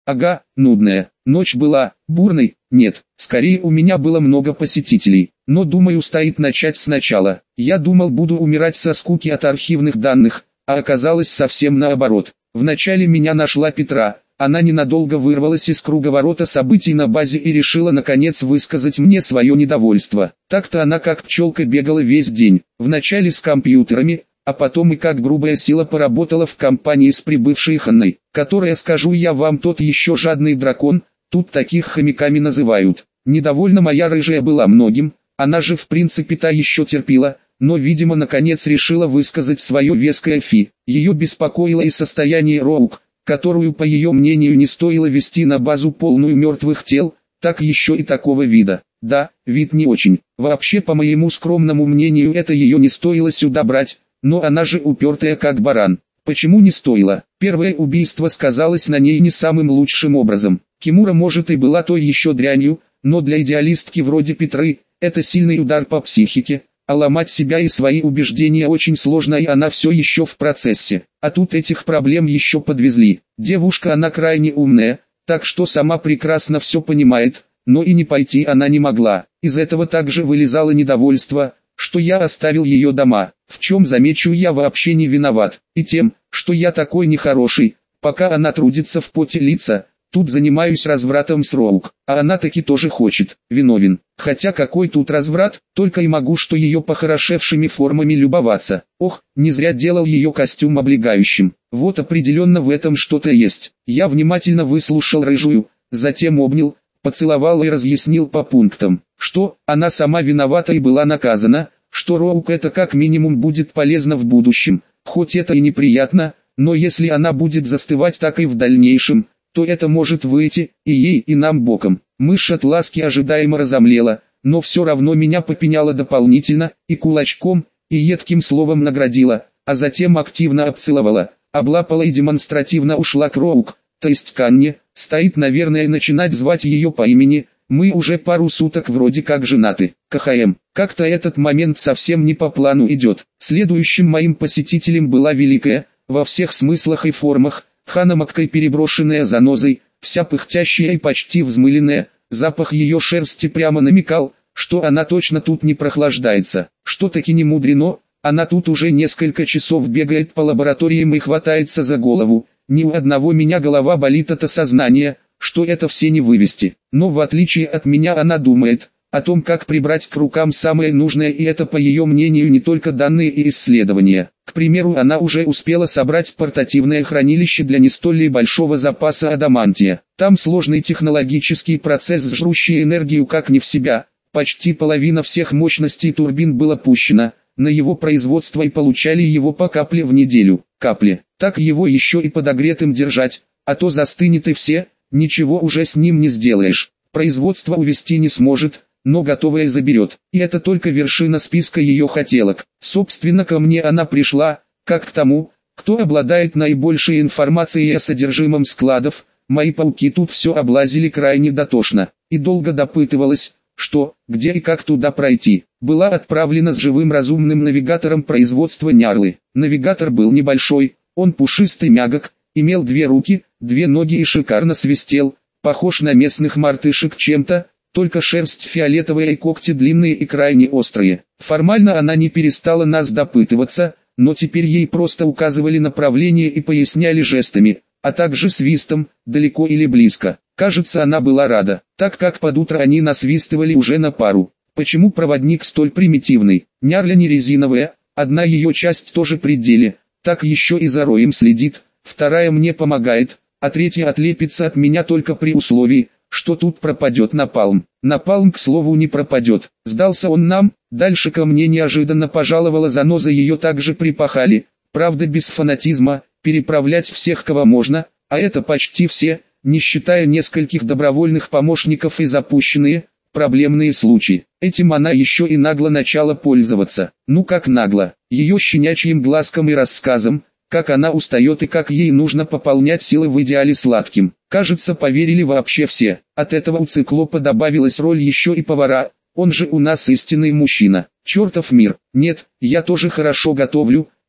Ага, нудная. Ночь была бурной? Нет, скорее у меня было много посетителей. Но думаю, стоит начать сначала. Я думал, буду умирать со скуки от архивных данных, а оказалось совсем наоборот. Вначале меня нашла Петра. Она ненадолго вырвалась из круговорота событий на базе и решила наконец высказать мне свое недовольство. Так-то она как пчелка бегала весь день. Вначале с компьютерами, а потом и как грубая сила поработала в компании с прибывшей Ханной, которая, скажу я вам, тот еще жадный дракон, тут таких хомяками называют. Недовольна моя рыжая была многим, она же в принципе та еще терпела, но видимо наконец решила высказать свое веское фи. Ее беспокоило и состояние Роук, которую по ее мнению не стоило вести на базу полную мертвых тел, так еще и такого вида. Да, вид не очень. Вообще по моему скромному мнению это ее не стоило сюда брать. Но она же упертая как баран. Почему не стоило? Первое убийство сказалось на ней не самым лучшим образом. Кимура может и была той еще дрянью, но для идеалистки вроде Петры, это сильный удар по психике, а ломать себя и свои убеждения очень сложно, и она все еще в процессе. А тут этих проблем еще подвезли. Девушка она крайне умная, так что сама прекрасно все понимает, но и не пойти она не могла. Из этого также вылезало недовольство, что я оставил ее дома, в чем, замечу, я вообще не виноват, и тем, что я такой нехороший, пока она трудится в поте лица, тут занимаюсь развратом с Роук, а она таки тоже хочет, виновен. Хотя какой тут разврат, только и могу что ее похорошевшими формами любоваться. Ох, не зря делал ее костюм облегающим, вот определенно в этом что-то есть. Я внимательно выслушал рыжую, затем обнял, поцеловал и разъяснил по пунктам, что она сама виновата и была наказана, что Роук это как минимум будет полезно в будущем, хоть это и неприятно, но если она будет застывать так и в дальнейшем, то это может выйти и ей, и нам боком. Мышь от ласки ожидаемо разомлела, но все равно меня попеняла дополнительно, и кулачком, и едким словом наградила, а затем активно обцеловала, облапала и демонстративно ушла к Роук, то есть к Анне. Стоит, наверное, начинать звать ее по имени. Мы уже пару суток вроде как женаты. КХМ. Как-то этот момент совсем не по плану идет. Следующим моим посетителем была великая, во всех смыслах и формах, ханамаккой переброшенная занозой, вся пыхтящая и почти взмыленная. Запах ее шерсти прямо намекал, что она точно тут не прохлаждается. Что таки не мудрено, она тут уже несколько часов бегает по лабораториям и хватается за голову. Ни у одного меня голова болит от осознания, что это все не вывести. Но в отличие от меня она думает о том, как прибрать к рукам самое нужное, и это по ее мнению не только данные и исследования. К примеру, она уже успела собрать портативное хранилище для не столь большого запаса адамантия. Там сложный технологический процесс, жрущий энергию как не в себя. Почти половина всех мощностей турбин было пущено на его производство и получали его по капле в неделю. Капли. Так его еще и подогретым держать, а то застынет и все, ничего уже с ним не сделаешь. Производство увести не сможет, но готовое заберет. И это только вершина списка ее хотелок. Собственно, ко мне она пришла, как к тому, кто обладает наибольшей информацией о содержимом складов. Мои пауки тут все облазили крайне дотошно, и долго допытывалась, что, где и как туда пройти. Была отправлена с живым разумным навигатором производства Нярлы. Навигатор был небольшой, он пушистый мягок, имел 2 руки, 2 ноги и шикарно свистел, похож на местных мартышек чем-то, только шерсть фиолетовая и когти длинные и крайне острые. Формально она не перестала нас допытываться, но теперь ей просто указывали направление и поясняли жестами, а также свистом, далеко или близко. Кажется, она была рада, так как под утро они насвистывали уже на пару. Почему проводник столь примитивный? Нярля не резиновая, одна ее часть тоже при деле, так еще и за роем следит, вторая мне помогает, а третья отлепится от меня только при условии, что тут пропадет напалм. Напалм, к слову, не пропадет. Сдался он нам, дальше ко мне неожиданно пожаловала заноза, ее также припахали, правда без фанатизма, переправлять всех кого можно, а это почти все, не считая нескольких добровольных помощников и запущенные, проблемные случаи. Этим она еще и нагло начала пользоваться. Ну как нагло, ее щенячьим глазком и рассказом, как она устает и как ей нужно пополнять силы в идеале сладким. Кажется, поверили вообще все. От этого у циклопа добавилась роль еще и повара, он же у нас истинный мужчина. Чертов мир. Нет, я тоже хорошо готовлю,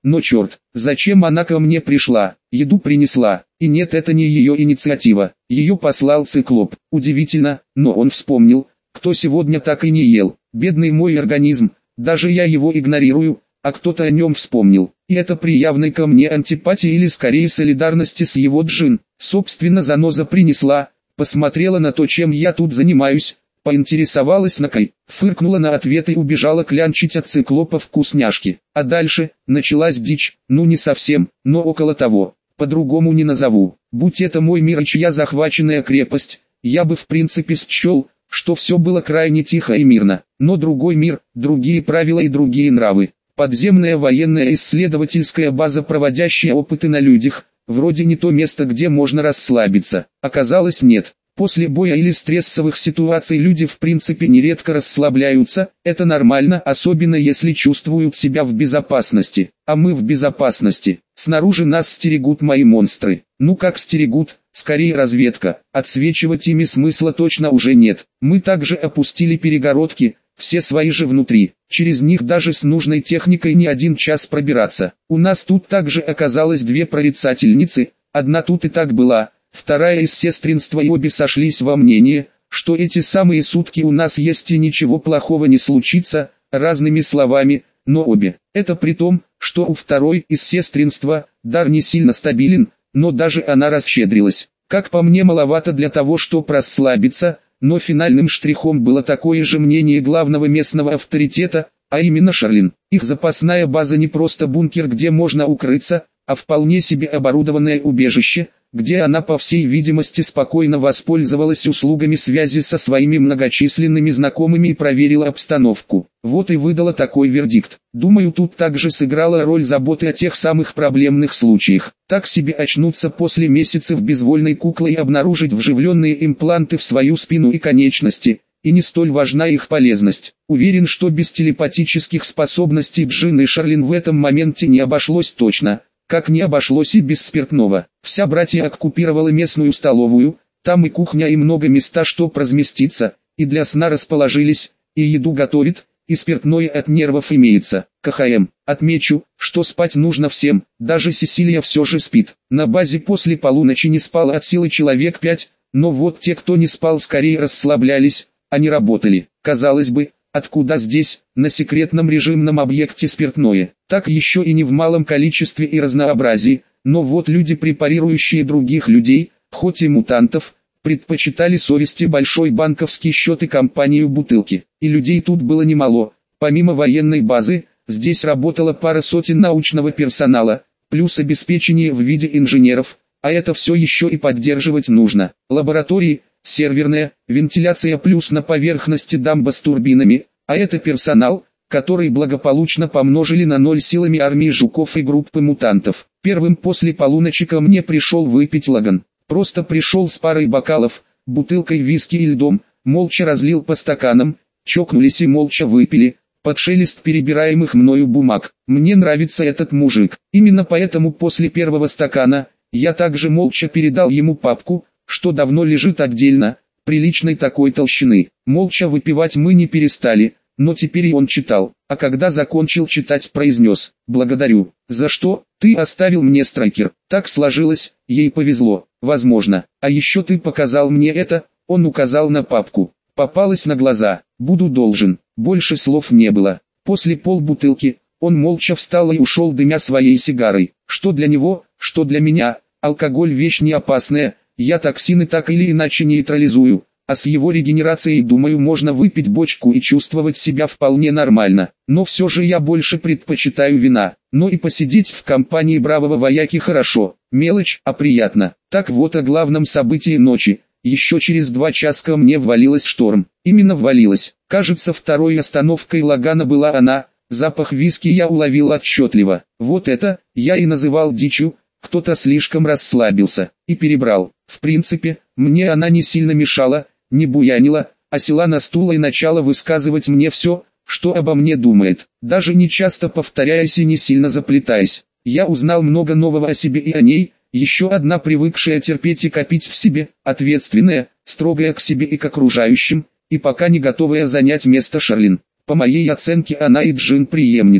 но черт, зачем она ко мне пришла? Еду принесла, и нет, это не ее инициатива, ее послал циклоп. Удивительно, но он вспомнил, кто сегодня так и не ел. Бедный мой организм, даже я его игнорирую, а кто-то о нем вспомнил. И это при явной ко мне антипатии или скорее солидарности с его джин. Собственно, заноза принесла, посмотрела на то, чем я тут занимаюсь, поинтересовалась накой, фыркнула на ответ и убежала клянчить от циклопа вкусняшки. А дальше началась дичь, ну не совсем, но около того, по-другому не назову. Будь это мой мир и чья захваченная крепость, я бы в принципе счел, что все было крайне тихо и мирно. Но другой мир, другие правила и другие нравы. Подземная военная исследовательская база, проводящая опыты на людях, вроде не то место, где можно расслабиться. Оказалось, нет. После боя или стрессовых ситуаций люди в принципе нередко расслабляются, это нормально, особенно если чувствуют себя в безопасности. А мы в безопасности. Снаружи нас стерегут мои монстры. Ну как стерегут, скорее разведка. Отсвечивать ими смысла точно уже нет. Мы также опустили перегородки, все свои же внутри. Через них даже с нужной техникой не один час пробираться. У нас тут также оказалось две прорицательницы, одна тут и так была, вторая из сестринства, и обе сошлись во мнении, что эти самые сутки у нас есть и ничего плохого не случится, разными словами, но обе. Это при том, что у второй из сестринства дар не сильно стабилен, но даже она расщедрилась. Как по мне, маловато для того, чтобы расслабиться, но финальным штрихом было такое же мнение главного местного авторитета, а именно Шарлин. Их запасная база не просто бункер, где можно укрыться, а вполне себе оборудованное убежище, где она по всей видимости спокойно воспользовалась услугами связи со своими многочисленными знакомыми и проверила обстановку. Вот и выдала такой вердикт. Думаю, тут также сыграла роль заботы о тех самых проблемных случаях. Так себе очнуться после месяцев безвольной куклы и обнаружить вживленные импланты в свою спину и конечности, и не столь важна их полезность. Уверен, что без телепатических способностей Джин и Шарлин в этом моменте не обошлось точно. Как не обошлось и без спиртного. Вся братья оккупировала местную столовую, там и кухня, и много места, чтоб разместиться, и для сна расположились, и еду готовит, и спиртное от нервов имеется. КХМ. Отмечу, что спать нужно всем, даже Сесилия все же спит. На базе после полуночи не спало от силы человек 5, но вот те, кто не спал, скорее расслаблялись, а не работали. Казалось бы, откуда здесь, на секретном режимном объекте, спиртное? Так еще и не в малом количестве и разнообразии, но вот люди, препарирующие других людей, хоть и мутантов, предпочитали совести большой банковский счет и компанию бутылки. И людей тут было немало. Помимо военной базы, здесь работала пара сотен научного персонала, плюс обеспечение в виде инженеров, а это все еще и поддерживать нужно. Лаборатории, серверная, вентиляция, плюс на поверхности дамба с турбинами, а это персонал, который благополучно помножили на ноль силами армии жуков и группы мутантов. Первым после полуночи ко мне пришел выпить Лаган. Просто пришел с парой бокалов, бутылкой виски и льдом, молча разлил по стаканам, чокнулись и молча выпили, под шелест перебираемых мною бумаг. Мне нравится этот мужик. Именно поэтому после первого стакана, я также молча передал ему папку, что давно лежит отдельно, приличной такой толщины. Молча выпивать мы не перестали, но теперь и он читал, а когда закончил читать, произнес: «Благодарю. За что? Ты оставил мне страйкер. Так сложилось, ей повезло, возможно. А еще ты показал мне это», он указал на папку. «Попалась на глаза. Буду должен». Больше слов не было. После полбутылки, он молча встал и ушел, дымя своей сигарой. Что для него, что для меня, алкоголь вещь не опасная, я токсины так или иначе нейтрализую. А с его регенерацией, думаю, можно выпить бочку и чувствовать себя вполне нормально. Но все же я больше предпочитаю вина. Но и посидеть в компании бравого вояки хорошо. Мелочь, а приятно. Так вот о главном событии ночи. Еще через 2 часа ко мне ввалилась шторм. Именно ввалилась. Кажется, второй остановкой Лагана была она. Запах виски я уловил отчетливо. Вот это, я и называл дичью. Кто-то слишком расслабился и перебрал. В принципе, мне она не сильно мешала, не буянила, а села на стул и начала высказывать мне все, что обо мне думает, даже не часто повторяясь и не сильно заплетаясь. Я узнал много нового о себе и о ней, еще одна привыкшая терпеть и копить в себе, ответственная, строгая к себе и к окружающим, и пока не готовая занять место Шарлин. По моей оценке, она и Джин преемницы.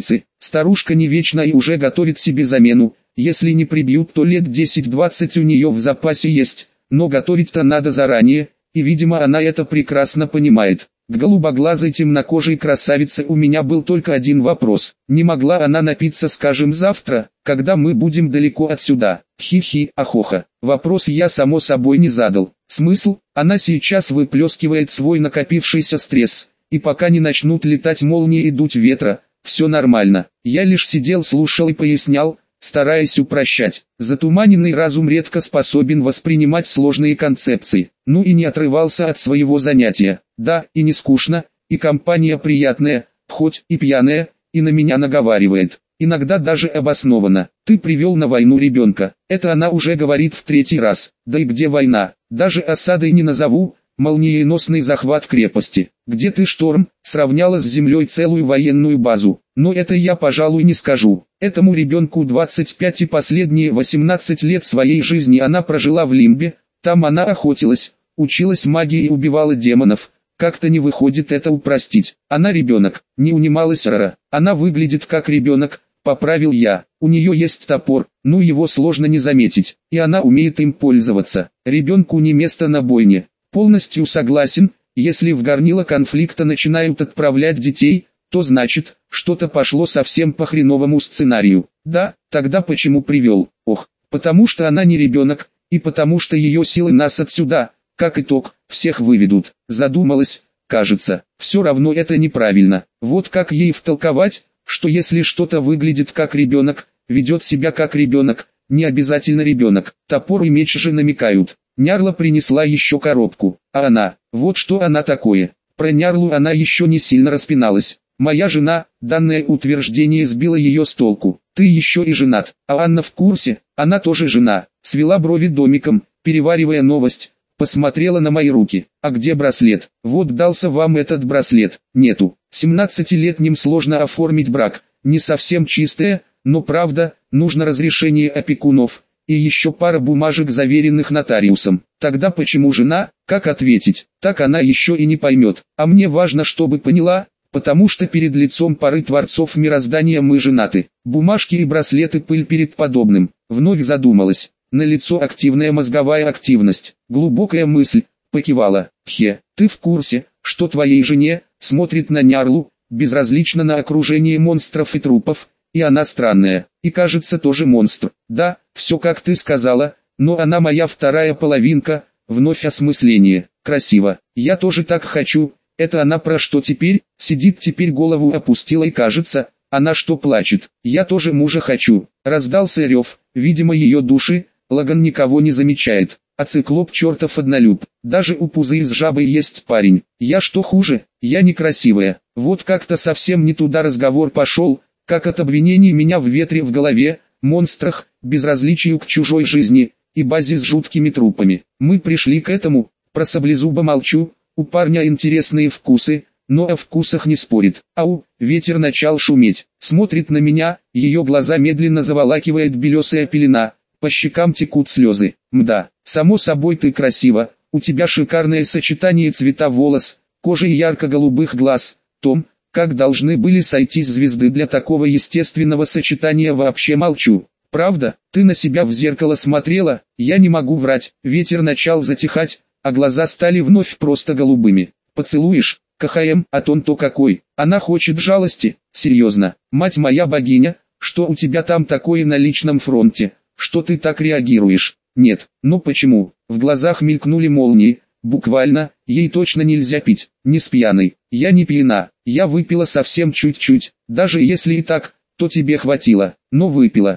Старушка не вечна и уже готовит себе замену. Если не прибьют, то лет 10-20 у нее в запасе есть, но готовить-то надо заранее, и видимо она это прекрасно понимает. К голубоглазой темнокожей красавице у меня был только один вопрос: не могла она напиться, скажем, завтра, когда мы будем далеко отсюда? Хи-хи, ахоха. Вопрос я само собой не задал. Смысл? Она сейчас выплескивает свой накопившийся стресс, и пока не начнут летать молнии и дуть ветра, все нормально. Я лишь сидел, слушал и пояснял, стараясь упрощать. Затуманенный разум редко способен воспринимать сложные концепции. Ну и не отрывался от своего занятия. Да, и не скучно, и компания приятная, хоть и пьяная, и на меня наговаривает. Иногда даже обоснованно. Ты привел на войну ребенка. Это она уже говорит в 3-й раз. Да и где война? Даже осадой не назову. Молниеносный захват крепости. Где ты, шторм, сравняла с землей целую военную базу. Но это я, пожалуй, не скажу. Этому ребенку 25 и последние 18 лет своей жизни она прожила в Лимбе. Там она охотилась, училась магии и убивала демонов. Как-то не выходит это упростить. Она ребенок, не унималась Рара. Она выглядит как ребенок, поправил я. У нее есть топор, но его сложно не заметить, и она умеет им пользоваться. Ребенку не место на бойне. Полностью согласен. Если в горнило конфликта начинают отправлять детей, то значит, что-то пошло совсем по хреновому сценарию. Да, тогда почему привел? Ох, потому что она не ребенок, и потому что ее силы нас отсюда, как итог, всех выведут. Задумалась, кажется, все равно это неправильно. Вот как ей втолковать, что если что-то выглядит как ребенок, ведет себя как ребенок, не обязательно ребенок. Топор и меч же намекают. Нярла принесла еще коробку, а она, вот что она такое. Про Нярлу она еще не сильно распиналась. Моя жена, данное утверждение сбило ее с толку. Ты еще и женат, а Анна в курсе, она тоже жена. Свела брови домиком, переваривая новость, посмотрела на мои руки. А где браслет? Вот дался вам этот браслет. Нету. 17-летним сложно оформить брак. Не совсем чистое, но правда, нужно разрешение опекунов. И еще пара бумажек, заверенных нотариусом. Тогда почему жена? Как ответить? Так она еще и не поймет. А мне важно, чтобы поняла, потому что перед лицом пары творцов мироздания мы женаты. Бумажки и браслеты, пыль перед подобным. Вновь задумалась. На лицо активная мозговая активность. Глубокая мысль. Покивала. Ты в курсе, что твоей жене смотрит на Нярлу, безразлично на окружение монстров и трупов? И она странная, и кажется тоже монстр. Да, все как ты сказала, но она моя вторая половинка. Вновь осмысление. Красиво. Я тоже так хочу. Это она про что теперь? Сидит теперь, голову опустила, и кажется, она что, плачет? Я тоже мужа хочу. Раздался рев, видимо ее души. Лаган никого не замечает. А циклоп чертов однолюб. Даже у Пузырь с жабой есть парень. Я что хуже? Я некрасивая. Вот как-то совсем не туда разговор пошел. Как от обвинений меня в ветре в голове, монстрах, безразличию к чужой жизни, и базе с жуткими трупами. Мы пришли к этому, про саблезуба молчу, у парня интересные вкусы, но о вкусах не спорит. Ау, ветер начал шуметь, смотрит на меня, ее глаза медленно заволакивает белесая пелена, по щекам текут слезы. Мда, само собой ты красива, у тебя шикарное сочетание цвета волос, кожи и ярко-голубых глаз. Том, как должны были сойтись звезды для такого естественного сочетания, вообще молчу. Правда, ты на себя в зеркало смотрела? Я не могу врать. Ветер начал затихать, а глаза стали вновь просто голубыми. Поцелуешь? КХМ, а тон-то какой. Она хочет жалости. Серьезно, мать моя богиня, что у тебя там такое на личном фронте? Что ты так реагируешь? Нет, но почему? В глазах мелькнули молнии. Буквально, ей точно нельзя пить, не с пьяной. Я не пьяна, я выпила совсем чуть-чуть, даже если и так, то тебе хватило. Но выпила,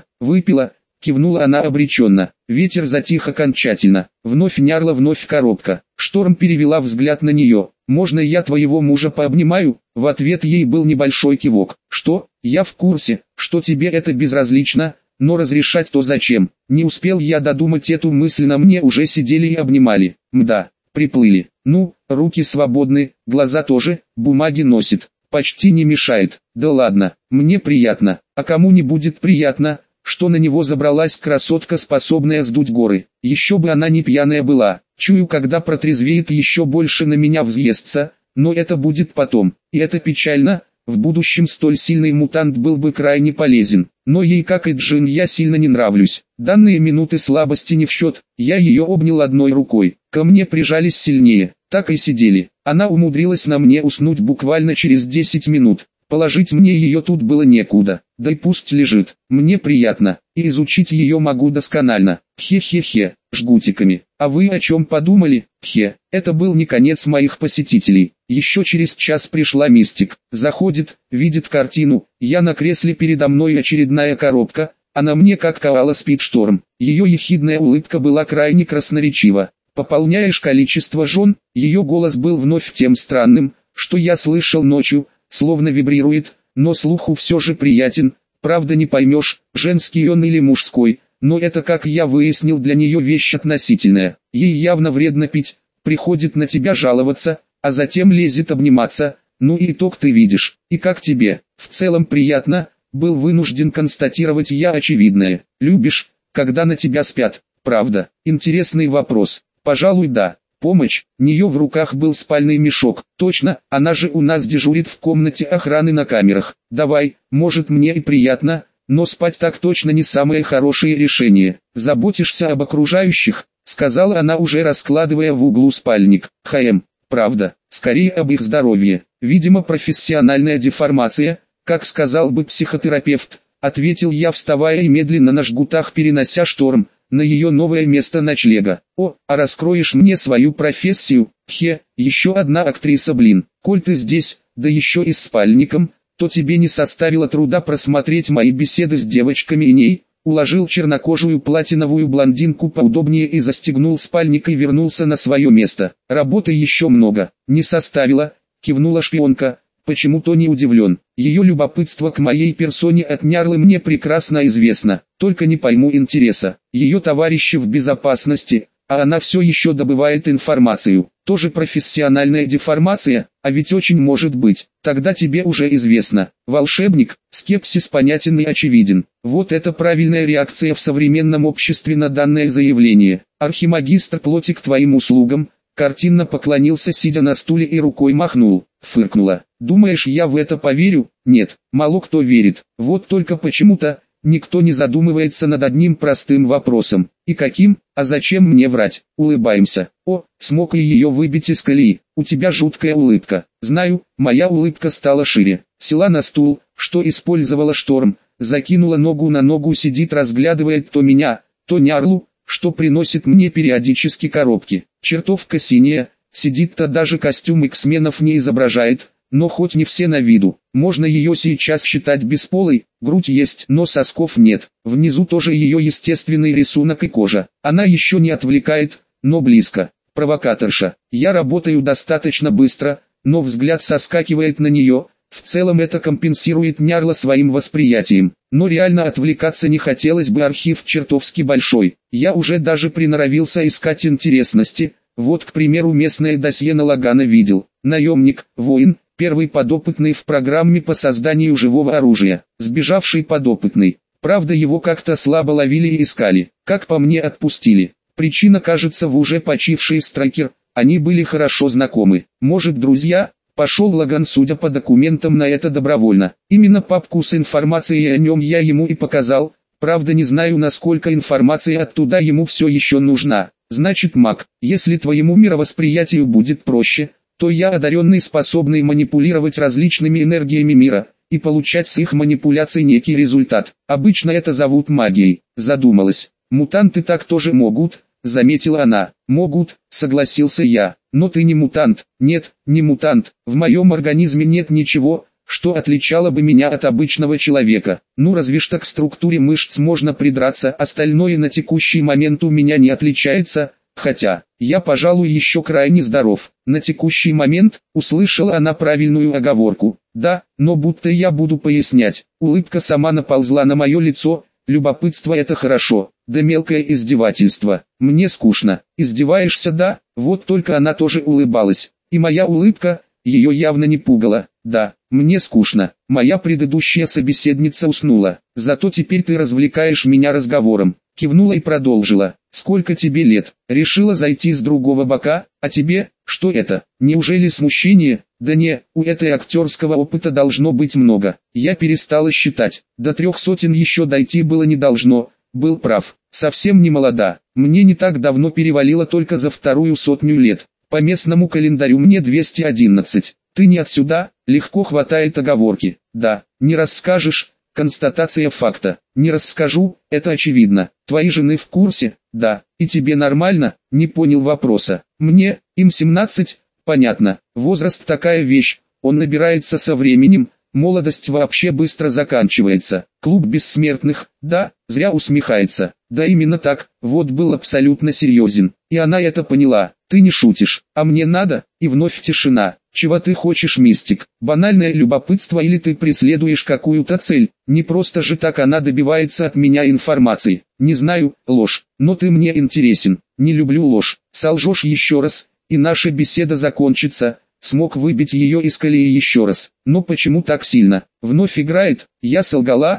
кивнула она обреченно. Ветер затих окончательно, вновь Нярла, вновь коробка. Шторм перевела взгляд на нее. Можно я твоего мужа пообнимаю? В ответ ей был небольшой кивок. Что? Я в курсе, что тебе это безразлично, но разрешать то зачем? Не успел я додумать эту мысль, на мне уже сидели и обнимали. Мда. Приплыли. Ну, руки свободны, глаза тоже, бумаги носит. Почти не мешает. Да ладно, мне приятно. А кому не будет приятно, что на него забралась красотка, способная сдуть горы. Еще бы она не пьяная была. Чую, когда протрезвеет, еще больше на меня взъестся, но это будет потом. И это печально, В будущем столь сильный мутант был бы крайне полезен. Но ей, как и Джин, я сильно не нравлюсь. Данные минуты слабости не в счет. Я ее обнял одной рукой. Ко мне прижались сильнее. Так и сидели. Она умудрилась на мне уснуть буквально через 10 минут. Положить мне ее тут было некуда. Да и пусть лежит. Мне приятно. И изучить ее могу досконально. Хе-хе-хе. Жгутиками. А вы о чем подумали? Хе. Это был не конец моих посетителей. Еще через час пришла Мистик. Заходит, видит картину. Я на кресле, передо мной очередная коробка. А на мне как коала спит Шторм. Ее ехидная улыбка была крайне красноречива. Пополняешь количество жен? Ее голос был вновь тем странным, что я слышал ночью, словно вибрирует, но слуху все же приятен. Правда, не поймешь, женский он или мужской, но это, как я выяснил, для нее вещь относительная. Ей явно вредно пить, приходит на тебя жаловаться, а затем лезет обниматься. Ну и итог ты видишь. И как тебе? В целом приятно, был вынужден констатировать я очевидное. Любишь, когда на тебя спят? Правда, интересный вопрос. Пожалуй, да. Помощь, нее в руках был спальный мешок. Точно, она же у нас дежурит в комнате охраны на камерах. Давай, может, мне и приятно, но спать так точно не самое хорошее решение. Заботишься об окружающих, сказала она, уже раскладывая в углу спальник. Правда, скорее об их здоровье. Видимо, профессиональная деформация, как сказал бы психотерапевт, ответил я, вставая и медленно на жгутах перенося Шторм на ее новое место ночлега. О, а раскроешь мне свою профессию? Еще одна актриса, блин. Коль ты здесь, да еще и с спальником, то тебе не составило труда просмотреть мои беседы с девочками и ней. Уложил чернокожую платиновую блондинку поудобнее и застегнул спальник и вернулся на свое место. Работы еще много. Не составило, кивнула шпионка. Почему-то не удивлен. Ее любопытство к моей персоне от Нярлы мне прекрасно известно. Только не пойму интереса. Ее товарищи в безопасности, а она все еще добывает информацию. Тоже профессиональная деформация, а ведь очень может быть. Тогда тебе уже известно. Волшебник, скепсис понятен и очевиден. Вот это правильная реакция в современном обществе на данное заявление. Архимагистр плоти к твоим услугам. Картинно поклонился, сидя на стуле, и рукой махнул. Фыркнула. Думаешь, я в это поверю? Нет, мало кто верит. Вот только почему-то никто не задумывается над одним простым вопросом. И каким? А зачем мне врать? Улыбаемся. О, смог и ее выбить из колеи. У тебя жуткая улыбка. Знаю, моя улыбка стала шире. Села на стул, что использовала Шторм, закинула ногу на ногу, сидит, разглядывает то меня, то Нярлу, что приносит мне периодически коробки. Чертовка синяя, сидит-то, даже костюм X-менов не изображает, но хоть не все на виду. Можно ее сейчас считать бесполой, грудь есть, но сосков нет. Внизу тоже ее естественный рисунок и кожа. Она еще не отвлекает, но близко. Провокаторша. Я работаю достаточно быстро, но взгляд соскакивает на нее. В целом это компенсирует Нярла своим восприятием. Но реально отвлекаться не хотелось бы, архив чертовски большой. Я уже даже приноровился искать интересности. Вот, к примеру, местное досье на Лагана видел. Наемник, воин, первый подопытный в программе по созданию живого оружия. Сбежавший подопытный. Правда, его как-то слабо ловили и искали. Как по мне, отпустили. Причина, кажется, в уже почивший Страйкер. Они были хорошо знакомы. Может, друзья? Пошел Лаган, судя по документам, на это добровольно. Именно папку с информацией о нем я ему и показал. Правда, не знаю, насколько информация оттуда ему все еще нужна. Значит, маг, если твоему мировосприятию будет проще, то я одаренный, способный манипулировать различными энергиями мира, и получать с их манипуляций некий результат. Обычно это зовут магией. Задумалась. Мутанты так тоже могут, заметила она. Могут, согласился я. Но ты не мутант. Нет, не мутант. В моем организме нет ничего, что отличало бы меня от обычного человека. Ну, разве что к структуре мышц можно придраться, остальное на текущий момент у меня не отличается. Хотя, я, пожалуй, еще крайне здоров. На текущий момент, услышала она правильную оговорку. Да, но будто я буду пояснять. Улыбка сама наползла на мое лицо. Любопытство — это хорошо, да мелкое издевательство. Мне скучно. Издеваешься, да? Вот только она тоже улыбалась. И моя улыбка, ее явно не пугала. Да, мне скучно. Моя предыдущая собеседница уснула. Зато теперь ты развлекаешь меня разговором. Кивнула и продолжила. Сколько тебе лет? Решила зайти с другого бока, а тебе, что это? Неужели смущение? Да не, у этой актерского опыта должно быть много. Я перестала считать. До 300 еще дойти было не должно. Был прав. Совсем не молода. Мне не так давно перевалило только за 200 лет. По местному календарю мне 211. Ты не отсюда? Легко хватает оговорки. Да, не расскажешь. Констатация факта. Не расскажу, это очевидно. Твои жены в курсе? Да. И тебе нормально? Не понял вопроса. Мне, им 17, понятно. Возраст такая вещь, он набирается со временем, молодость вообще быстро заканчивается. Клуб бессмертных, да, зря усмехается. Да именно так, вот был абсолютно серьезен. И она это поняла. Ты не шутишь, а мне надо, и вновь тишина. Чего ты хочешь, мистик? Банальное любопытство или ты преследуешь какую-то цель? Не просто же так она добивается от меня информации. Не знаю, ложь, но ты мне интересен. Не люблю ложь. Солжешь еще раз, и наша беседа закончится. Смог выбить ее из колеи еще раз. Но почему так сильно? Вновь играет, я солгала,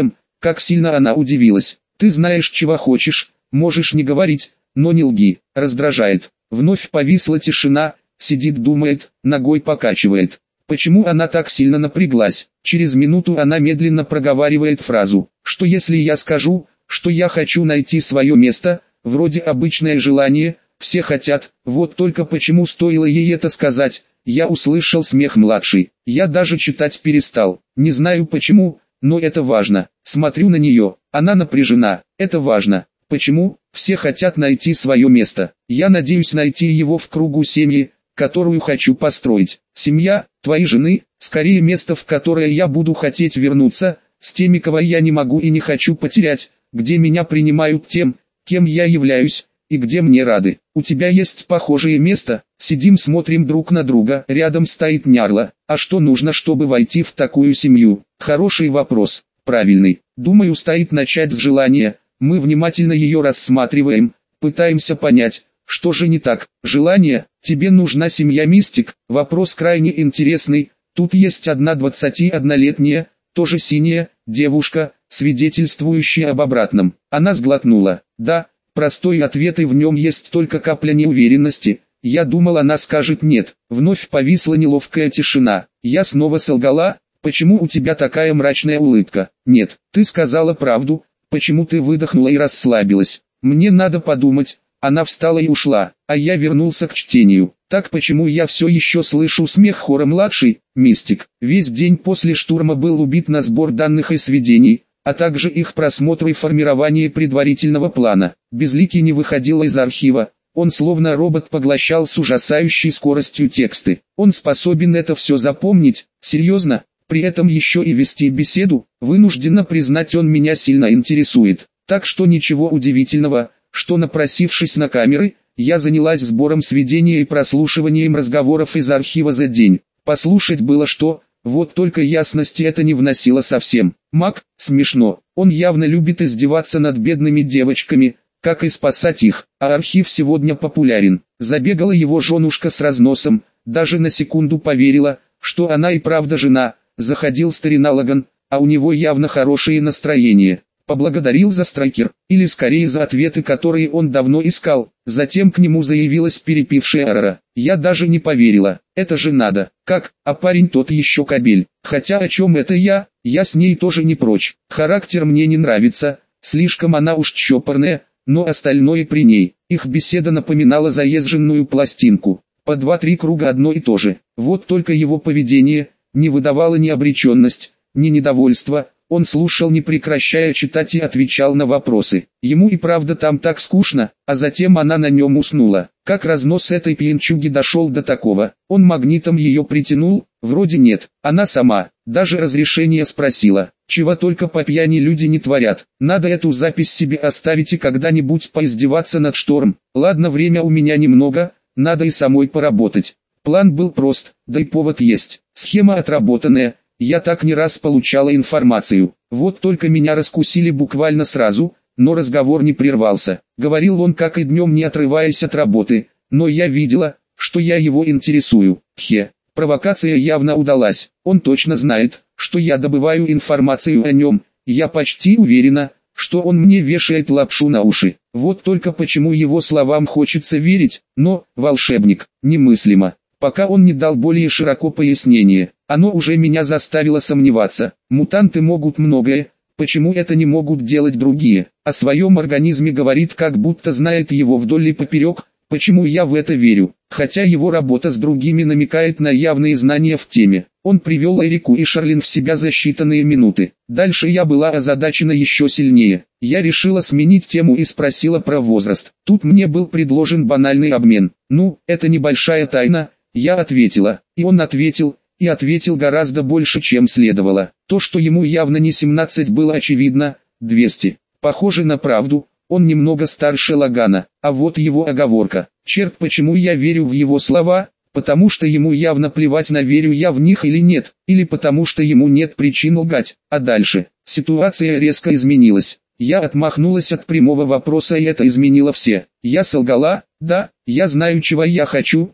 как сильно она удивилась. Ты знаешь, чего хочешь, можешь не говорить, но не лги. Раздражает. Вновь повисла тишина. Сидит, думает, ногой покачивает. Почему она так сильно напряглась? Через минуту она медленно проговаривает фразу, что если я скажу, что я хочу найти свое место, вроде обычное желание, все хотят, вот только почему стоило ей это сказать, я услышал смех младший. Я даже читать перестал, не знаю почему, но это важно. Смотрю на нее, она напряжена, это важно. Почему? Все хотят найти свое место. Я надеюсь найти его в кругу семьи, которую хочу построить. Семья, твоей жены, скорее место, в которое я буду хотеть вернуться, с теми, кого я не могу и не хочу потерять, где меня принимают тем, кем я являюсь, и где мне рады. У тебя есть похожее место? Сидим, смотрим друг на друга, рядом стоит Нярла. А что нужно, чтобы войти в такую семью? Хороший вопрос, правильный. Думаю, стоит начать с желания. Мы внимательно ее рассматриваем, пытаемся понять, что же не так. Желание, тебе нужна семья, мистик? Вопрос крайне интересный. Тут есть одна 21-летняя, тоже синяя, девушка, свидетельствующая об обратном. Она сглотнула. Да, простой ответ, и в нем есть только капля неуверенности. Я думал, она скажет нет. Вновь повисла неловкая тишина. Я снова солгала. Почему у тебя такая мрачная улыбка? Нет, ты сказала правду. Почему ты выдохнула и расслабилась? Мне надо подумать. Она встала и ушла, а я вернулся к чтению. Так почему я все еще слышу смех хора младший, мистик? Весь день после штурма был убит на сбор данных и сведений, а также их просмотр и формирование предварительного плана. Безликий не выходил из архива, он словно робот поглощал с ужасающей скоростью тексты. Он способен это все запомнить, серьезно, при этом еще и вести беседу, вынужденно признать, он меня сильно интересует. Так что ничего удивительного, что напросившись на камеры, я занялась сбором сведений и прослушиванием разговоров из архива за день. Послушать было что, вот только ясности это не вносило совсем. Мак, смешно, он явно любит издеваться над бедными девочками, как и спасать их, а архив сегодня популярен. Забегала его женушка с разносом, даже на секунду поверила, что она и правда жена. Заходил старина Лаган, а у него явно хорошее настроение. Поблагодарил за страйкер, или скорее за ответы, которые он давно искал. Затем к нему заявилась перепившая Арара. Я даже не поверила, это же надо. Как, а парень тот еще кобель. Хотя о чем это я с ней тоже не прочь. Характер мне не нравится, слишком она уж чопорная, но остальное при ней. Их беседа напоминала заезженную пластинку. По 2-3 круга одно и то же. Вот только его поведение не выдавало ни обреченность, ни недовольство. Он слушал, не прекращая читать, и отвечал на вопросы. Ему и правда там так скучно, а затем она на нем уснула. Как разнос этой пьянчуги дошел до такого? Он магнитом ее притянул? Вроде нет. Она сама, даже разрешение спросила. Чего только по пьяни люди не творят. Надо эту запись себе оставить и когда-нибудь поиздеваться над Шторм. Ладно, время у меня немного, надо и самой поработать. План был прост, да и повод есть. Схема отработанная. Я так не раз получала информацию. Вот только меня раскусили буквально сразу, но разговор не прервался. Говорил он как и днем, не отрываясь от работы, но я видела, что я его интересую. Провокация явно удалась. Он точно знает, что я добываю информацию о нем. Я почти уверена, что он мне вешает лапшу на уши. Вот только почему его словам хочется верить, но, волшебник, немыслимо. пока он не дал более широко пояснение. Оно уже меня заставило сомневаться. Мутанты могут многое, почему это не могут делать другие? О своем организме говорит, как будто знает его вдоль и поперек. Почему я в это верю? Хотя его работа с другими намекает на явные знания в теме. Он привел Эрику и Шарлин в себя за считанные минуты. Дальше я была озадачена еще сильнее. Я решила сменить тему и спросила про возраст. Тут мне был предложен банальный обмен. Ну, это небольшая тайна, я ответила. И он ответил, и ответил гораздо больше, чем следовало. То, что ему явно не 17, было очевидно. 200. Похоже на правду. Он немного старше Лагана, а вот его оговорка. Черт, почему я верю в его слова? Потому что ему явно плевать, на верю я в них или нет, или потому что ему нет причин лгать. А дальше, ситуация резко изменилась. Я отмахнулась от прямого вопроса, и это изменило все. Я солгала, да, я знаю, чего я хочу,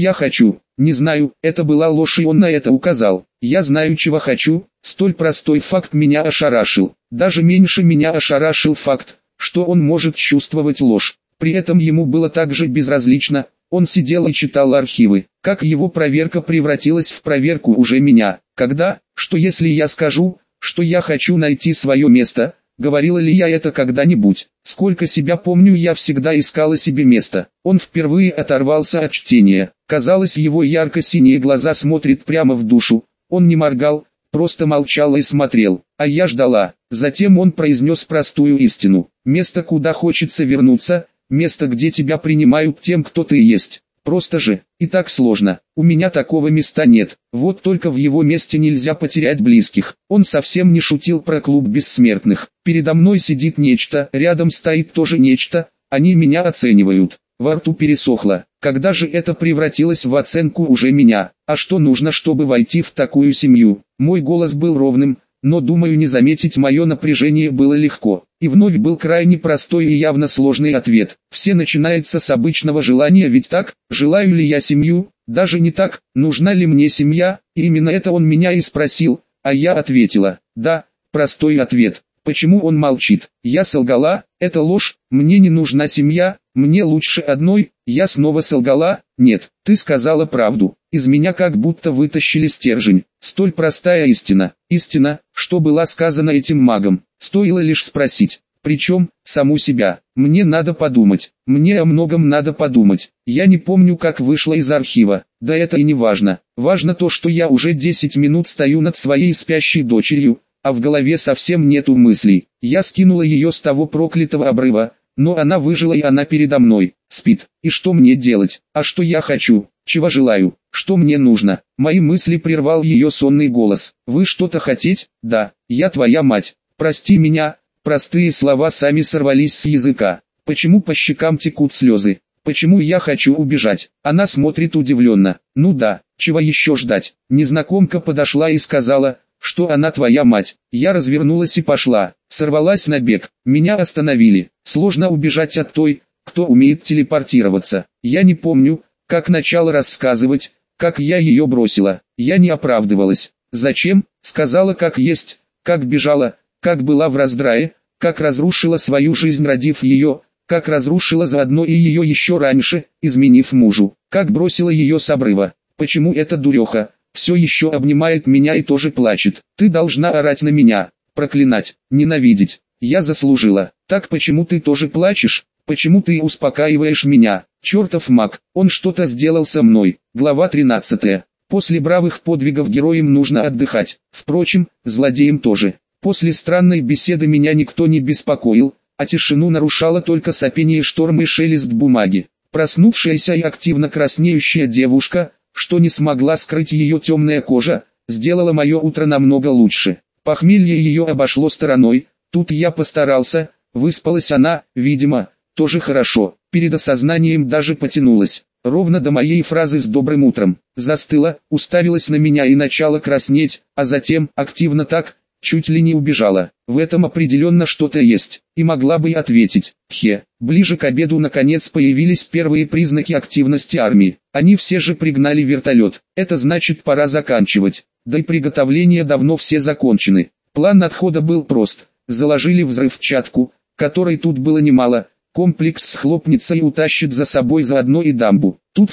не знаю, это была ложь, и он на это указал. Я знаю, чего хочу, столь простой факт меня ошарашил. Даже меньше меня ошарашил факт, что он может чувствовать ложь. При этом ему было так же безразлично, он сидел и читал архивы. Как его проверка превратилась в проверку уже меня. Когда, что если я скажу, что я хочу найти свое место, говорила ли я это когда-нибудь? Сколько себя помню, я всегда искала себе место. Он впервые оторвался от чтения. Казалось, его ярко-синие глаза смотрят прямо в душу. Он не моргал, просто молчал и смотрел, а я ждала. Затем он произнес простую истину. Место, куда хочется вернуться, место, где тебя принимают тем, кто ты есть. Просто же, и так сложно. У меня такого места нет. Вот только в его месте нельзя потерять близких. Он совсем не шутил про клуб бессмертных. Передо мной сидит нечто, рядом стоит тоже нечто, они меня оценивают. Во рту пересохло. Когда же это превратилось в оценку уже меня? А что нужно, чтобы войти в такую семью? Мой голос был ровным, но, думаю, не заметить мое напряжение было легко. И вновь был крайне простой и явно сложный ответ. Все начинается с обычного желания, ведь так? Желаю ли я семью? Даже не так, нужна ли мне семья? И именно это он меня и спросил, а я ответила, да, простой ответ. Почему он молчит? Я солгала, это ложь, мне не нужна семья, мне лучше одной. Я снова солгала, нет, ты сказала правду. Из меня как будто вытащили стержень. Столь простая истина. Истина, что была сказана этим магом. Стоило лишь спросить. Причем, саму себя. Мне надо подумать. Мне о многом надо подумать. Я не помню, как вышла из архива. Да это и не важно. Важно то, что я уже 10 минут стою над своей спящей дочерью, а в голове совсем нету мыслей. Я скинула ее с того проклятого обрыва, но она выжила, и она передо мной, спит. И что мне делать? А что я хочу? Чего желаю? Что мне нужно? Мои мысли прервал ее сонный голос. Вы что-то хотите? Да, я твоя мать. Прости меня. Простые слова сами сорвались с языка. Почему по щекам текут слезы? Почему я хочу убежать? Она смотрит удивленно. Ну да, чего еще ждать? Незнакомка подошла и сказала, что она твоя мать. Я развернулась и пошла. Сорвалась на бег. Меня остановили. Сложно убежать от той, кто умеет телепортироваться. Я не помню, как начала рассказывать, как я ее бросила. Я не оправдывалась. Зачем? Сказала как есть, как бежала, как была в раздрае, как разрушила свою жизнь, родив ее, как разрушила заодно и ее еще раньше, изменив мужу, как бросила ее с обрыва. Почему эта дуреха все еще обнимает меня и тоже плачет? Ты должна орать на меня, проклинать, ненавидеть. Я заслужила. Так почему ты тоже плачешь? Почему ты успокаиваешь меня? Чертов маг, он что-то сделал со мной. Глава 13. После бравых подвигов героям нужно отдыхать. Впрочем, злодеям тоже. После странной беседы меня никто не беспокоил, а тишину нарушало только сопение шторма и шелест бумаги. Проснувшаяся и активно краснеющая девушка, что не смогла скрыть ее темная кожа, сделала мое утро намного лучше. Похмелье ее обошло стороной, тут я постарался, выспалась она, видимо, тоже хорошо, перед осознанием даже потянулась. Ровно до моей фразы с добрым утром. Застыла, уставилась на меня и начала краснеть, а затем, активно так, чуть ли не убежала. В этом определенно что-то есть. И могла бы и ответить. Ближе к обеду наконец появились первые признаки активности армии. Они все же пригнали вертолет. Это значит, пора заканчивать. Да и приготовления давно все закончены. План отхода был прост. Заложили взрывчатку, которой тут было немало. Комплекс схлопнется и утащит за собой заодно и дамбу. Тут все,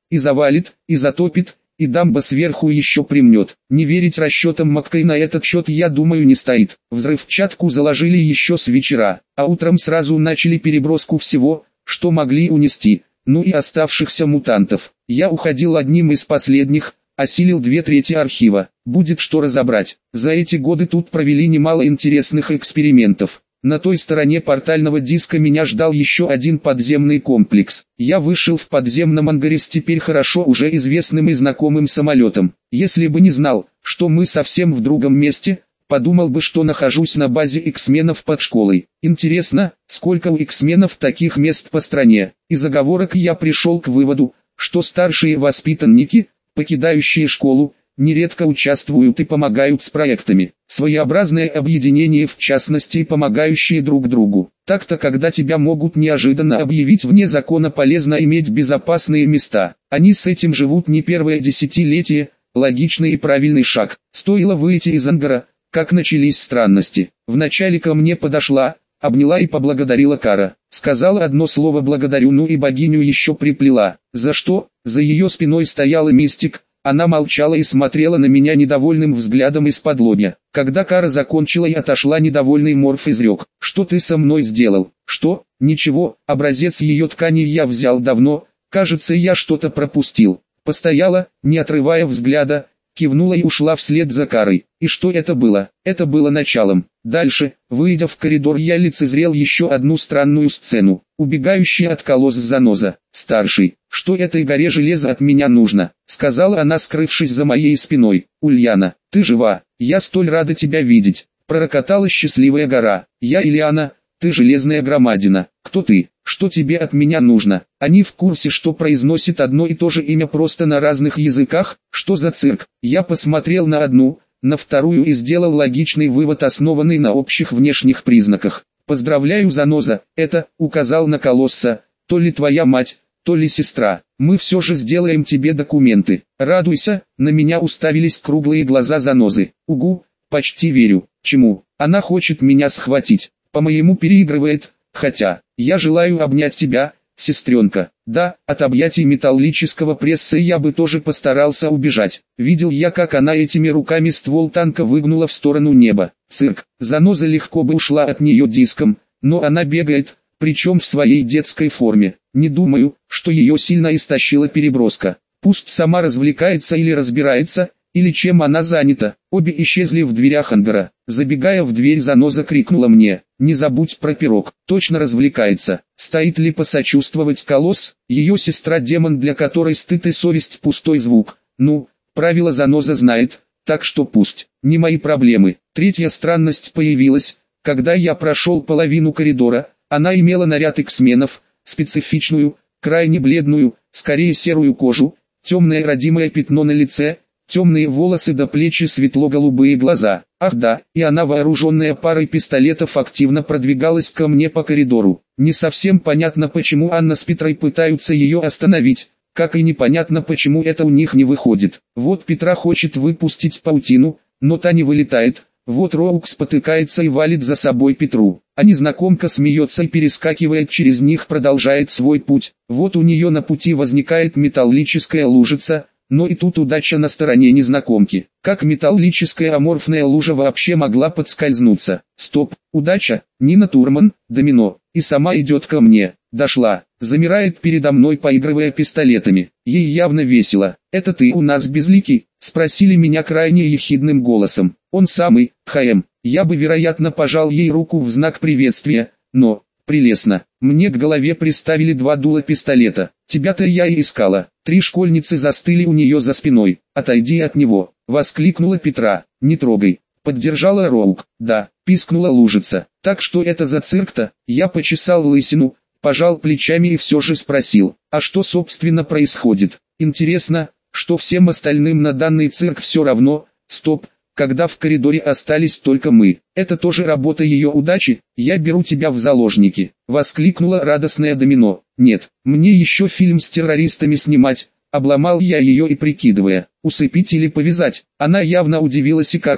и завалит, и затопит, и дамба сверху еще примнет. Не верить расчетам Маккей на этот счет, я думаю, не стоит. Взрывчатку заложили еще с вечера, а утром сразу начали переброску всего, что могли унести, ну и оставшихся мутантов. Я уходил одним из последних, осилил 2/3 архива. Будет что разобрать. За эти годы тут провели немало интересных экспериментов. На той стороне портального диска меня ждал еще один подземный комплекс. Я вышел в подземном ангаре с теперь хорошо уже известным и знакомым самолетом. Если бы не знал, что мы совсем в другом месте, подумал бы, что нахожусь на базе X-менов под школой. Интересно, сколько у X-менов таких мест по стране. Из оговорок я пришел к выводу, что старшие воспитанники, покидающие школу, нередко участвуют и помогают с проектами. Своеобразное объединение, в частности, помогающие друг другу. Так-то, когда тебя могут неожиданно объявить вне закона, полезно иметь безопасные места. Они с этим живут не первое десятилетие, логичный и правильный шаг. Стоило выйти из ангара, как начались странности. Вначале ко мне подошла, обняла и поблагодарила Кара. Сказала одно слово «благодарю», ну и богиню еще приплела. За что? За ее спиной стоял мистик. Она молчала и смотрела на меня недовольным взглядом из-под лобья. Когда Кара закончила и отошла, недовольный Морф изрек: «Что ты со мной сделал?» «Что? Ничего, образец ее ткани я взял давно, кажется, я что-то пропустил». Постояла, не отрывая взгляда, кивнула и ушла вслед за Карой. И что это было? Это было началом. Дальше, выйдя в коридор, я лицезрел еще одну странную сцену. Убегающий от колосс заноза. «Старший, что этой горе железа от меня нужно?» — сказала она, скрывшись за моей спиной. «Ульяна, ты жива, я столь рада тебя видеть», — пророкотала счастливая гора. «Я Ильяна, ты железная громадина. Кто ты? Что тебе от меня нужно?» Они в курсе, что произносит одно и то же имя просто на разных языках? Что за цирк? Я посмотрел на одну, на вторую и сделал логичный вывод, основанный на общих внешних признаках. «Поздравляю, заноза, это», — указал на колосса, — «то ли твоя мать, то ли сестра. Мы все же сделаем тебе документы. Радуйся». На меня уставились круглые глаза занозы. «Угу, почти верю». «Чему? Она хочет меня схватить. По-моему, переигрывает, хотя, я желаю обнять тебя, сестренка». Да, от объятий металлического пресса я бы тоже постарался убежать. Видел я, как она этими руками ствол танка выгнула в сторону неба. Цирк. Заноза легко бы ушла от нее диском, но она бегает, причем в своей детской форме. Не думаю, что ее сильно истощила переброска. Пусть сама развлекается или разбирается, или чем она занята. Обе исчезли в дверях ангара. Забегая в дверь, заноза крикнула мне: «Не забудь про пирог». Точно развлекается. Стоит ли посочувствовать колосс? Ее сестра-демон, для которой стыд и совесть пустой звук. Ну, правила заноза знает, так что пусть. Не мои проблемы. Третья странность появилась, когда я прошел половину коридора. Она имела наряд X-менов, специфичную, крайне бледную, скорее серую кожу, темное родимое пятно на лице, темные волосы до плеч и светло-голубые глаза. Ах да, и она, вооруженная парой пистолетов, активно продвигалась ко мне по коридору. Не совсем понятно, почему Анна с Петрой пытаются ее остановить, как и непонятно, почему это у них не выходит. Вот Петра хочет выпустить паутину, но та не вылетает. Вот Роук спотыкается и валит за собой Петру, а незнакомка смеется и перескакивает через них, продолжает свой путь. Вот у нее на пути возникает металлическая лужица, но и тут удача на стороне незнакомки. Как металлическая аморфная лужа вообще могла подскользнуться? Стоп, удача, Нина Турман, домино, и сама идет ко мне. Дошла, замирает передо мной, поигрывая пистолетами. Ей явно весело. «Это ты у нас безликий?» — спросили меня крайне ехидным голосом. Он самый, ХМ. Я бы, вероятно, пожал ей руку в знак приветствия, но... Прелестно. Мне к голове приставили два дула пистолета. Тебя-то я и искала. Три школьницы застыли у нее за спиной. «Отойди от него!» — воскликнула Петра. «Не трогай!» — поддержала Роук. «Да!» — пискнула лужица. «Так что это за цирк-то?» Я почесал лысину, пожал плечами и все же спросил: «А что собственно происходит?» Интересно, что всем остальным на данный цирк все равно. Стоп. Когда в коридоре остались только мы. «Это тоже работа ее удачи? Я беру тебя в заложники!» — воскликнула радостная домино. «Нет, мне еще фильм с террористами снимать», — обломал я ее и, прикидывая, усыпить или повязать. Она явно удивилась и как-то,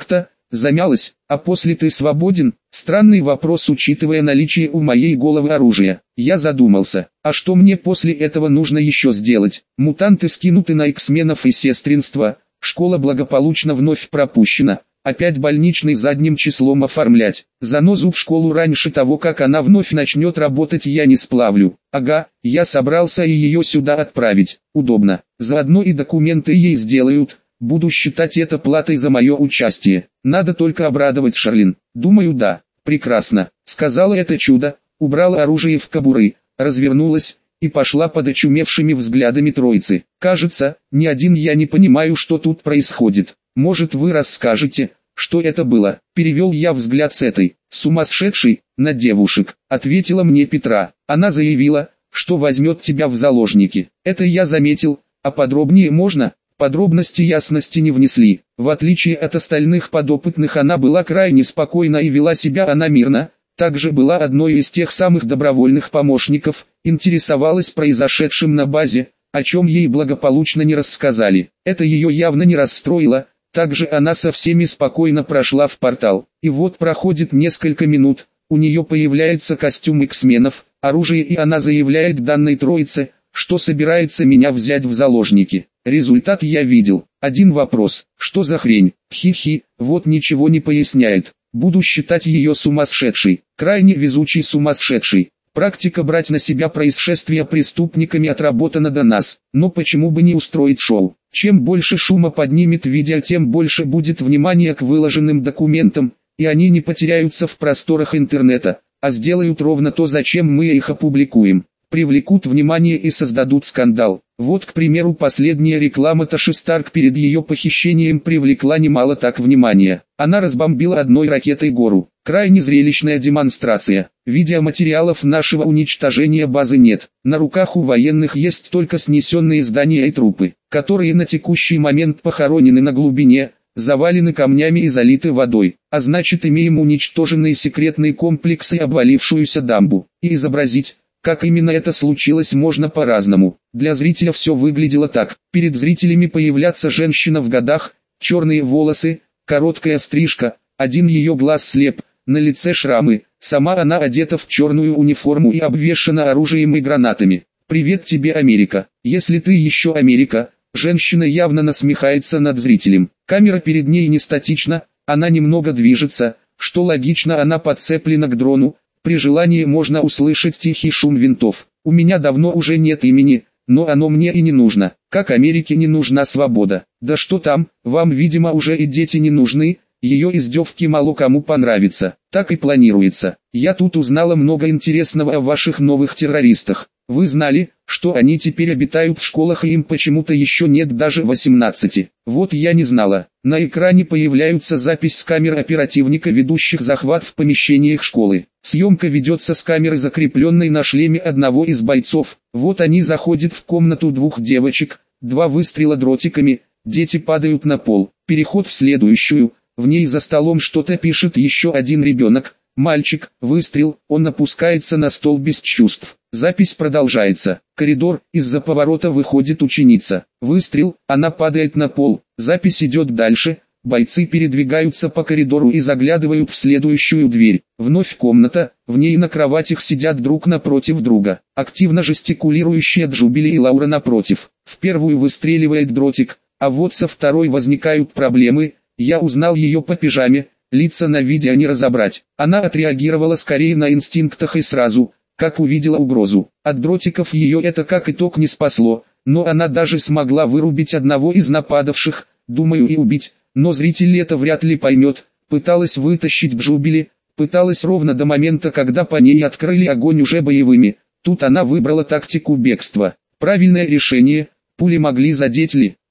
замялась, а после ты свободен? Странный вопрос, учитывая наличие у моей головы оружия. Я задумался, а что мне после этого нужно еще сделать? Мутанты скинуты на X-менов и сестринство, школа благополучно вновь пропущена. Опять больничный задним числом оформлять. Занозу в школу раньше того, как она вновь начнет работать, я не сплавлю. Ага, я собрался и ее сюда отправить. Удобно. Заодно и документы ей сделают. Буду считать это платой за мое участие. Надо только обрадовать Шарлин. Думаю, да. Прекрасно. Сказала это чудо, убрала оружие в кобуры, развернулась и пошла под очумевшими взглядами троицы. Кажется, ни один я не понимаю, что тут происходит. Может, вы расскажете, что это было? Перевел я взгляд с этой, сумасшедшей, на девушек. Ответила мне Петра. Она заявила, что возьмет тебя в заложники. Это я заметил, а подробнее можно? Подробности ясности не внесли. В отличие от остальных подопытных, она была крайне спокойна и вела себя она мирно. Также была одной из тех самых добровольных помощников, интересовалась произошедшим на базе, о чем ей благополучно не рассказали. Это ее явно не расстроило. Также она со всеми спокойно прошла в портал. И вот проходит несколько минут, у нее появляется костюм X-менов, оружие, и она заявляет данной троице, что собирается меня взять в заложники. Результат я видел. Один вопрос: что за хрень? Хи-хи, вот ничего не поясняет. Буду считать ее сумасшедшей, крайне везучей сумасшедшей. Практика брать на себя происшествия преступниками отработана до нас, но почему бы не устроить шоу? Чем больше шума поднимет видео, тем больше будет внимания к выложенным документам, и они не потеряются в просторах интернета, а сделают ровно то, зачем мы их опубликуем. Привлекут внимание и создадут скандал. Вот, к примеру, последняя реклама Таши Старк перед ее похищением привлекла немало так внимания. Она разбомбила одной ракетой гору. Крайне зрелищная демонстрация. Видеоматериалов нашего уничтожения базы нет. На руках у военных есть только снесенные здания и трупы, которые на текущий момент похоронены на глубине, завалены камнями и залиты водой. А значит, имеем уничтоженные секретные комплексы и обвалившуюся дамбу. И изобразить, как именно это случилось, можно по-разному. Для зрителя все выглядело так. Перед зрителями появляется женщина в годах, черные волосы, короткая стрижка, один ее глаз слеп, на лице шрамы, сама она одета в черную униформу и обвешана оружием и гранатами. «Привет тебе, Америка. Если ты еще Америка». Женщина явно насмехается над зрителем. Камера перед ней не статична, она немного движется, что логично, она подцеплена к дрону. При желании можно услышать тихий шум винтов. У меня давно уже нет имени, но оно мне и не нужно. Как Америке не нужна свобода. Да что там, вам, видимо, уже и дети не нужны. Ее издевки мало кому понравятся. Так и планируется. Я тут узнала много интересного о ваших новых террористах. Вы знали, что они теперь обитают в школах, и им почему-то еще нет даже 18. Вот я не знала. На экране появляются запись с камер оперативника, ведущих захват в помещениях школы. Съемка ведется с камеры, закрепленной на шлеме одного из бойцов. Вот они заходят в комнату двух девочек, 2 выстрела дротиками, дети падают на пол. Переход в следующую, в ней за столом что-то пишет еще один ребенок. Мальчик, выстрел, он опускается на стол без чувств. Запись продолжается. Коридор, из-за поворота выходит ученица. Выстрел, она падает на пол. Запись идет дальше. Бойцы передвигаются по коридору и заглядывают в следующую дверь. Вновь комната, в ней на кроватях сидят друг напротив друга. Активно жестикулирующие Джубили и Лаура напротив. В первую выстреливает дротик, а вот со второй возникают проблемы. Я узнал ее по пижаме. Лица на видео не разобрать. Она отреагировала скорее на инстинктах и сразу, как увидела угрозу. От дротиков ее это как итог не спасло, но она даже смогла вырубить одного из нападавших, думаю, и убить, но зритель это вряд ли поймет. Пыталась вытащить Джубили, пыталась ровно до момента, когда по ней открыли огонь уже боевыми. Тут она выбрала тактику бегства. Правильное решение, пули могли задеть ли?